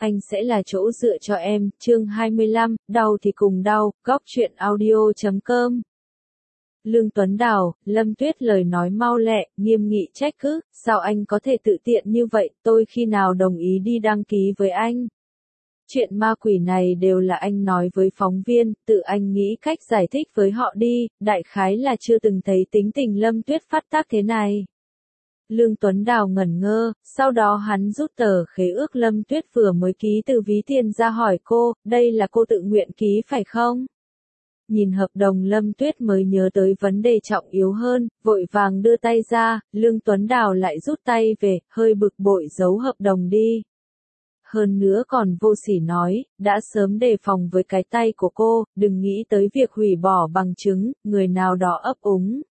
Anh sẽ là chỗ dựa cho em, chương 25, đau thì cùng đau, góc truyện audio.com. Lương Tuấn Đào, Lâm Tuyết lời nói mau lẹ, nghiêm nghị trách cứ, sao anh có thể tự tiện như vậy, tôi khi nào đồng ý đi đăng ký với anh. Chuyện ma quỷ này đều là anh nói với phóng viên, tự anh nghĩ cách giải thích với họ đi, đại khái là chưa từng thấy tính tình Lâm Tuyết phát tác thế này. Lương Tuấn Đào ngẩn ngơ, sau đó hắn rút tờ khế ước Lâm Tuyết vừa mới ký từ ví tiền ra hỏi cô, đây là cô tự nguyện ký phải không? Nhìn hợp đồng Lâm Tuyết mới nhớ tới vấn đề trọng yếu hơn, vội vàng đưa tay ra, Lương Tuấn Đào lại rút tay về, hơi bực bội giấu hợp đồng đi. Hơn nữa còn vô sỉ nói, đã sớm đề phòng với cái tay của cô, đừng nghĩ tới việc hủy bỏ bằng chứng, người nào đó ấp úng.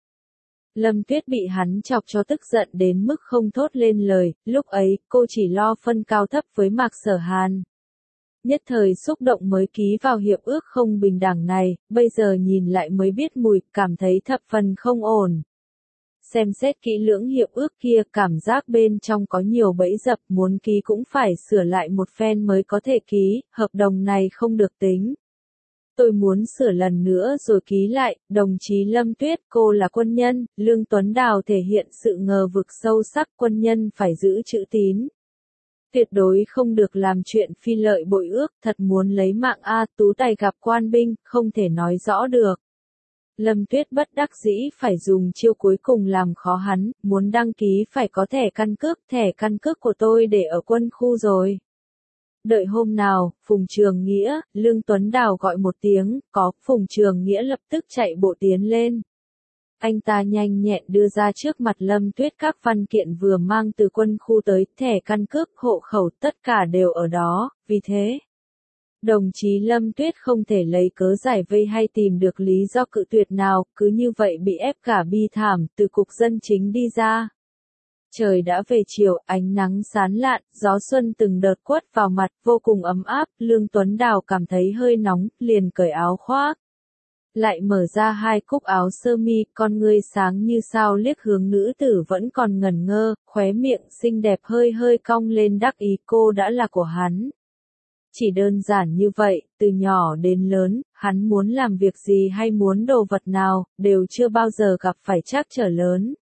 Lâm Tuyết bị hắn chọc cho tức giận đến mức không thốt lên lời, lúc ấy, cô chỉ lo phân cao thấp với Mạc Sở Hàn. Nhất thời xúc động mới ký vào hiệp ước không bình đẳng này, bây giờ nhìn lại mới biết mùi, cảm thấy thập phần không ổn. Xem xét kỹ lưỡng hiệp ước kia, cảm giác bên trong có nhiều bẫy dập, muốn ký cũng phải sửa lại một phen mới có thể ký, hợp đồng này không được tính. Tôi muốn sửa lần nữa rồi ký lại, đồng chí Lâm Tuyết, cô là quân nhân, Lương Tuấn Đào thể hiện sự ngờ vực sâu sắc, quân nhân phải giữ chữ tín. Tuyệt đối không được làm chuyện phi lợi bội ước, thật muốn lấy mạng Tú Tài gặp quan binh, không thể nói rõ được. Lâm Tuyết bất đắc dĩ phải dùng chiêu cuối cùng làm khó hắn, muốn đăng ký phải có thẻ căn cước của tôi để ở quân khu rồi. Đợi hôm nào, Phùng Trường Nghĩa, Lương Tuấn Đào gọi một tiếng, có, Phùng Trường Nghĩa lập tức chạy bộ tiến lên. Anh ta nhanh nhẹn đưa ra trước mặt Lâm Tuyết các văn kiện vừa mang từ quân khu tới, thẻ căn cước, hộ khẩu, tất cả đều ở đó, vì thế. Đồng chí Lâm Tuyết không thể lấy cớ giải vây hay tìm được lý do cự tuyệt nào, cứ như vậy bị ép cả bi thảm, từ cục dân chính đi ra. Trời đã về chiều, ánh nắng sáng lạn, gió xuân từng đợt quất vào mặt, vô cùng ấm áp, Lương Tuấn Đào cảm thấy hơi nóng, liền cởi áo khoác. Lại mở ra hai cúc áo sơ mi, con ngươi sáng như sao liếc hướng nữ tử vẫn còn ngẩn ngơ, khóe miệng xinh đẹp hơi hơi cong lên đắc ý cô đã là của hắn. Chỉ đơn giản như vậy, từ nhỏ đến lớn, hắn muốn làm việc gì hay muốn đồ vật nào, đều chưa bao giờ gặp phải trắc trở lớn.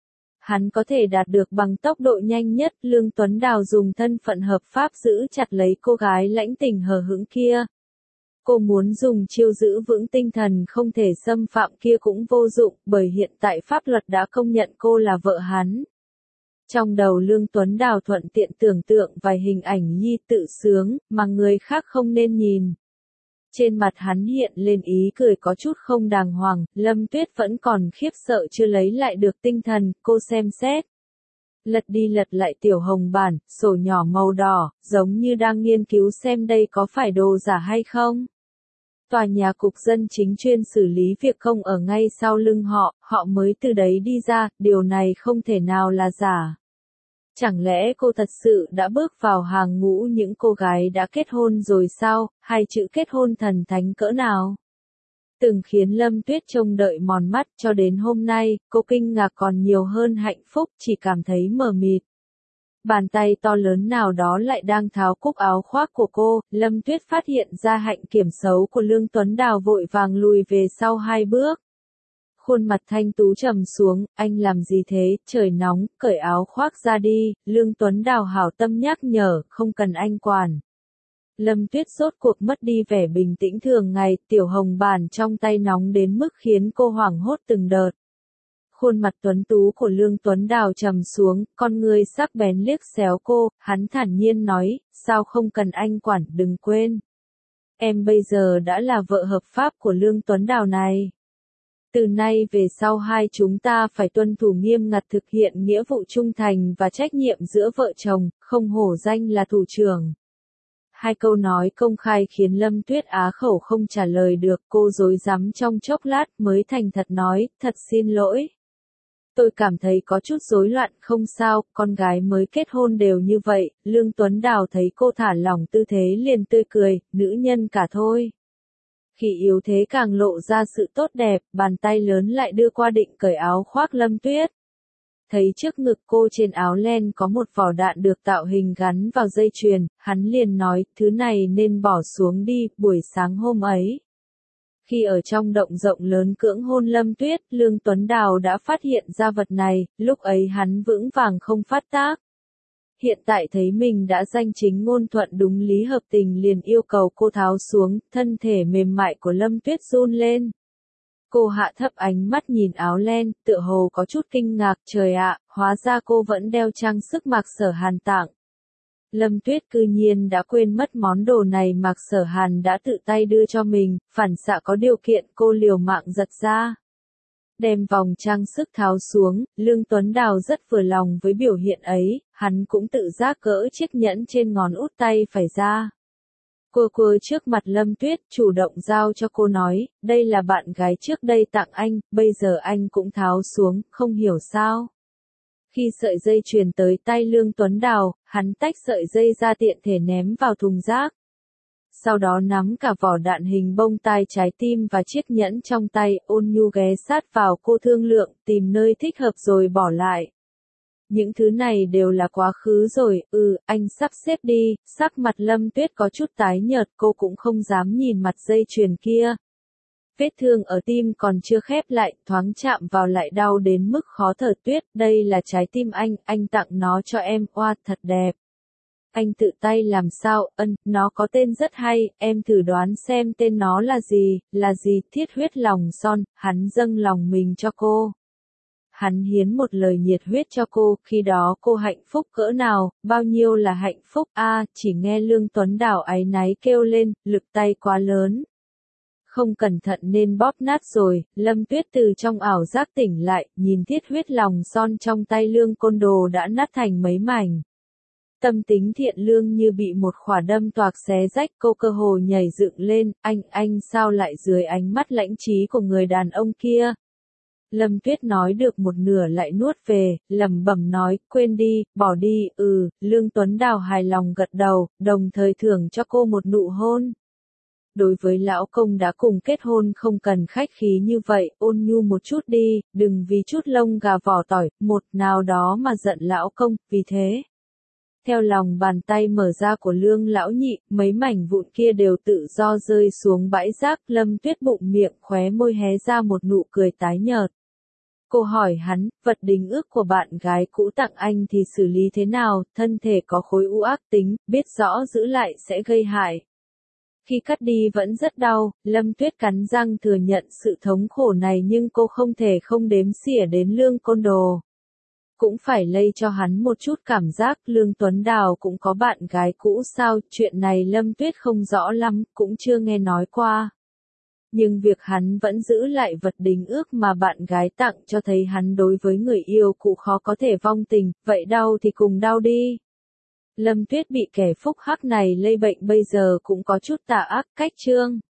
Hắn có thể đạt được bằng tốc độ nhanh nhất, Lương Tuấn Đào dùng thân phận hợp pháp giữ chặt lấy cô gái lãnh tình hờ hững kia. Cô muốn dùng chiêu giữ vững tinh thần không thể xâm phạm kia cũng vô dụng, bởi hiện tại pháp luật đã công nhận cô là vợ hắn. Trong đầu Lương Tuấn Đào thuận tiện tưởng tượng vài hình ảnh nhi tự sướng, mà người khác không nên nhìn. Trên mặt hắn hiện lên ý cười có chút không đàng hoàng, Lâm Tuyết vẫn còn khiếp sợ chưa lấy lại được tinh thần, cô xem xét. Lật đi lật lại tiểu hồng bản, sổ nhỏ màu đỏ, giống như đang nghiên cứu xem đây có phải đồ giả hay không. Tòa nhà cục dân chính chuyên xử lý việc công ở ngay sau lưng họ mới từ đấy đi ra, điều này không thể nào là giả. Chẳng lẽ cô thật sự đã bước vào hàng ngũ những cô gái đã kết hôn rồi sao, hay chữ kết hôn thần thánh cỡ nào? Từng khiến Lâm Tuyết trông đợi mòn mắt cho đến hôm nay, cô kinh ngạc còn nhiều hơn hạnh phúc, chỉ cảm thấy mờ mịt. Bàn tay to lớn nào đó lại đang tháo cúc áo khoác của cô, Lâm Tuyết phát hiện ra hạnh kiểm xấu của Lương Tuấn Đào vội vàng lùi về sau 2 bước. Khuôn mặt thanh tú trầm xuống, anh làm gì thế, trời nóng, cởi áo khoác ra đi, Lương Tuấn Đào hảo tâm nhắc nhở, không cần anh quản. Lâm Tuyết rốt cuộc mất đi vẻ bình tĩnh thường ngày, tiểu hồng bản trong tay nóng đến mức khiến cô hoảng hốt từng đợt. Khuôn mặt tuấn tú của Lương Tuấn Đào trầm xuống, con ngươi sắc bén liếc xéo cô, hắn thản nhiên nói, sao không cần anh quản, đừng quên. Em bây giờ đã là vợ hợp pháp của Lương Tuấn Đào này. Từ nay về sau hai chúng ta phải tuân thủ nghiêm ngặt thực hiện nghĩa vụ trung thành và trách nhiệm giữa vợ chồng, không hổ danh là thủ trưởng. 2 câu nói công khai khiến Lâm Tuyết á khẩu không trả lời được, cô rối rắm trong chốc lát mới thành thật nói, thật xin lỗi. Tôi cảm thấy có chút rối loạn, không sao, con gái mới kết hôn đều như vậy, Lương Tuấn Đào thấy cô thả lỏng tư thế liền tươi cười, nữ nhân cả thôi. Khi yếu thế càng lộ ra sự tốt đẹp, bàn tay lớn lại đưa qua định cởi áo khoác Lâm Tuyết. Thấy trước ngực cô trên áo len có một vỏ đạn được tạo hình gắn vào dây chuyền, hắn liền nói, thứ này nên bỏ xuống đi. Buổi sáng hôm ấy, khi ở trong động rộng lớn cưỡng hôn Lâm Tuyết, Lương Tuấn Đào đã phát hiện ra vật này, lúc ấy hắn vững vàng không phát tác. Hiện tại thấy mình đã danh chính ngôn thuận đúng lý hợp tình liền yêu cầu cô tháo xuống, thân thể mềm mại của Lâm Tuyết run lên. Cô hạ thấp ánh mắt nhìn áo len, tựa hồ có chút kinh ngạc, trời ạ, hóa ra cô vẫn đeo trang sức Mạc Sở Hàn tặng. Lâm Tuyết cư nhiên đã quên mất món đồ này Mạc Sở Hàn đã tự tay đưa cho mình, phản xạ có điều kiện cô liều mạng giật ra. Đem vòng trang sức tháo xuống, Lương Tuấn Đào rất vừa lòng với biểu hiện ấy, hắn cũng tự giác cỡ chiếc nhẫn trên ngón út tay phải ra. Cô trước mặt Lâm Tuyết, chủ động giao cho cô nói, đây là bạn gái trước đây tặng anh, bây giờ anh cũng tháo xuống, không hiểu sao. Khi sợi dây chuyền tới tay Lương Tuấn Đào, hắn tách sợi dây ra tiện thể ném vào thùng rác. Sau đó nắm cả vỏ đạn hình bông tai trái tim và chiếc nhẫn trong tay, ôn nhu ghé sát vào cô thương lượng, tìm nơi thích hợp rồi bỏ lại. Những thứ này đều là quá khứ rồi, anh sắp xếp đi. Sắc mặt Lâm Tuyết có chút tái nhợt, cô cũng không dám nhìn mặt dây chuyền kia. Vết thương ở tim còn chưa khép lại, thoáng chạm vào lại đau đến mức khó thở. Tuyết, đây là trái tim anh tặng nó cho em, oa, thật đẹp. Anh tự tay làm sao, nó có tên rất hay, em thử đoán xem tên nó là gì, Thiết huyết lòng son, hắn dâng lòng mình cho cô. Hắn hiến một lời nhiệt huyết cho cô, khi đó cô hạnh phúc cỡ nào, bao nhiêu là hạnh phúc, chỉ nghe Lương Tuấn Đào áy náy kêu lên, lực tay quá lớn. Không cẩn thận nên bóp nát rồi. Lâm Tuyết từ trong ảo giác tỉnh lại, nhìn thiết huyết lòng son trong tay Lương Côn Đồ đã nát thành mấy mảnh. Tâm tính thiện lương như bị một khỏa đâm toạc xé rách, cô cơ hồ nhảy dựng lên, anh sao lại dưới ánh mắt lãnh trí của người đàn ông kia. Lâm Tuyết nói được một nửa lại nuốt về, lẩm bẩm nói, quên đi, bỏ đi. Lương Tuấn Đào hài lòng gật đầu, đồng thời thưởng cho cô một nụ hôn. Đối với lão công đã cùng kết hôn không cần khách khí như vậy, ôn nhu một chút đi, đừng vì chút lông gà vỏ tỏi, một nào đó mà giận lão công, vì thế. Theo lòng bàn tay mở ra của Lương lão nhị, mấy mảnh vụn kia đều tự do rơi xuống bãi rác. Lâm Tuyết bụng miệng khóe môi hé ra một nụ cười tái nhợt. Cô hỏi hắn, vật đính ước của bạn gái cũ tặng anh thì xử lý thế nào, thân thể có khối u ác tính, biết rõ giữ lại sẽ gây hại. Khi cắt đi vẫn rất đau, Lâm Tuyết cắn răng thừa nhận sự thống khổ này nhưng cô không thể không đếm xỉa đến Lương Côn Đồ. Cũng phải lây cho hắn một chút cảm giác. Lương Tuấn Đào cũng có bạn gái cũ sao, chuyện này Lâm Tuyết không rõ lắm, cũng chưa nghe nói qua. Nhưng việc hắn vẫn giữ lại vật đính ước mà bạn gái tặng cho thấy hắn đối với người yêu cũ khó có thể vong tình, vậy đau thì cùng đau đi. Lâm Tuyết bị kẻ phúc hắc này lây bệnh bây giờ cũng có chút tà ác, cách trương.